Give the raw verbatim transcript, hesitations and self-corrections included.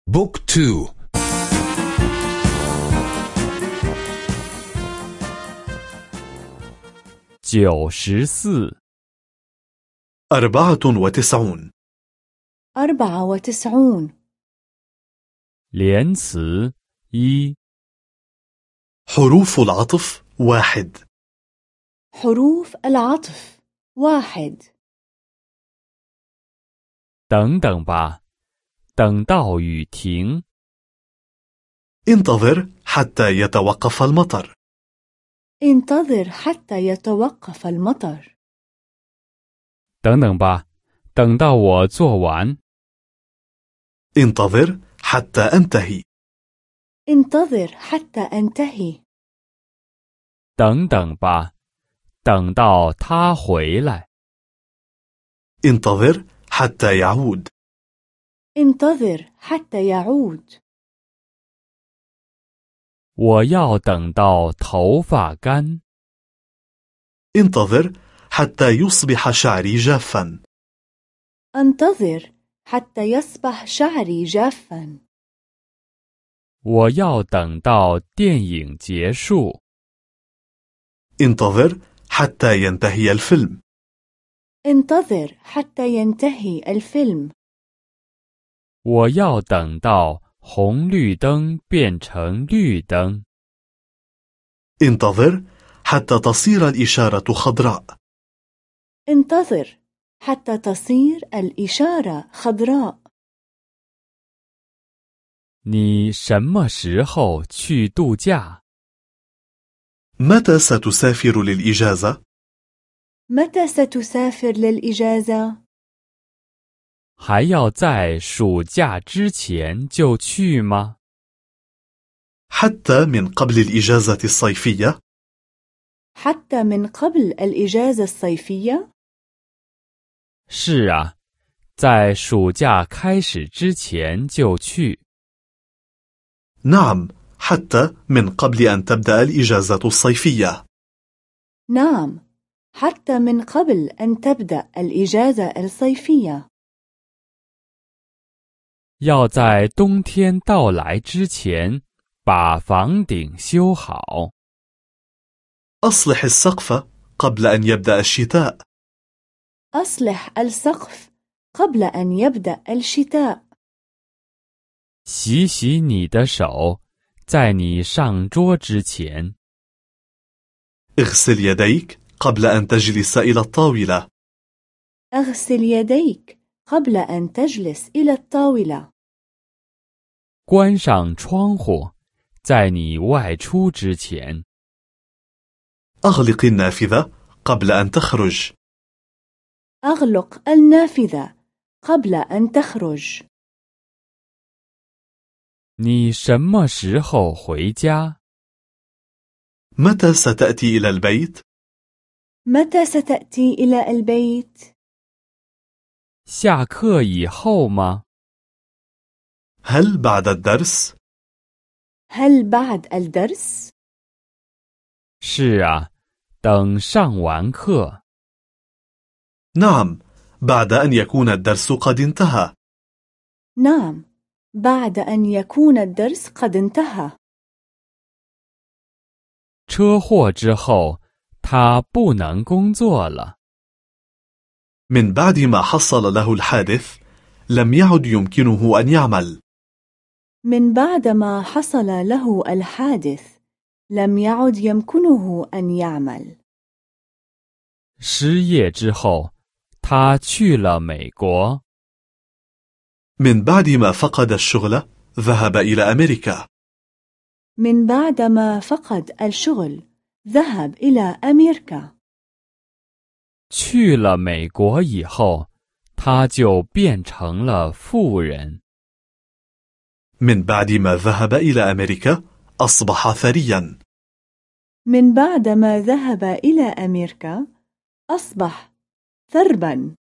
بوك تو. 九十四 أربعة وتسعون. أربعة وتسعون. 连词一 حروف العطف واحد. حروف العطف واحد. 等等吧，等到雨停。 انتظر حتى يتوقف المطر. انتظر حتى يتوقف المطر. 等等吧，等到我做完。 انتظر حتى أنتهي. انتظر حتى أنتهي. 等等吧，等到他回来。 انتظر حتى يعود. انتظر حتى يعود. 我要等到头发干。 انتظر حتى يصبح شعري جافا. انتظر حتى يصبح شعري جافا. 我要等到电影结束。 انتظر حتى ينتهي الفيلم. انتظر حتى ينتهي الفيلم. 我要等到红绿灯变成绿灯。 انتظر حتى تصير الإشارة خضراء. انتظر حتى تصير الإشارة خضراء. 你什么时候去度假？ متى ستسافر للإجازة؟ متى ستسافر للإجازة؟ 还要在暑假之前就去吗？ حتى من قبل الإجازة الصيفية؟ حتى من قبل الإجازة الصيفية؟ 是啊，在暑假开始之前就去。 نعم، حتى من قبل أن تبدأ الإجازة الصيفية. نعم، حتى من قبل أن تبدأ الإجازة الصيفية. 要在冬天到来之前把房顶修好。 أصلح السقف قبل أن يبدأ الشتاء. أصلح السقف قبل أن يبدأ الشتاء. 洗洗你的手，在你上桌之前。 اغسل يديك قبل أن تجلس إلى الطاولة. اغسل يديك قبل أن تجلس إلى الطاولة. 关上窗户，在你外出之前。 أغلق النافذة قبل أن تخرج. أغلق النافذة قبل أن تخرج. 你什么时候回家？ متى ستأتي إلى البيت؟ متى ستأتي إلى البيت؟ 下课以后吗？ هل بعد الدرس؟ هل بعد الدرس؟ 是啊，等上完课。 نعم، بعد أن يكون الدرس قد انتهى. نعم، بعد أن يكون الدرس قد انتهى. 车祸之后，他不能工作了。 من بعد ما حصل له الحادث لم يعد يمكنه أن يعمل. من بعد ما حصل له الحادث لم يعد يمكنه أن يعمل. 失业之后，他去了美国。 من بعد ما فقد الشغل ذهب إلى أمريكا. من بعد ما فقد الشغل ذهب إلى أمريكا. 去了美国以后，他就变成了富人。 من بعد ما ذهب إلى أمريكا أصبح ثريا. من بعد ما ذهب إلى أمريكا أصبح ثربا.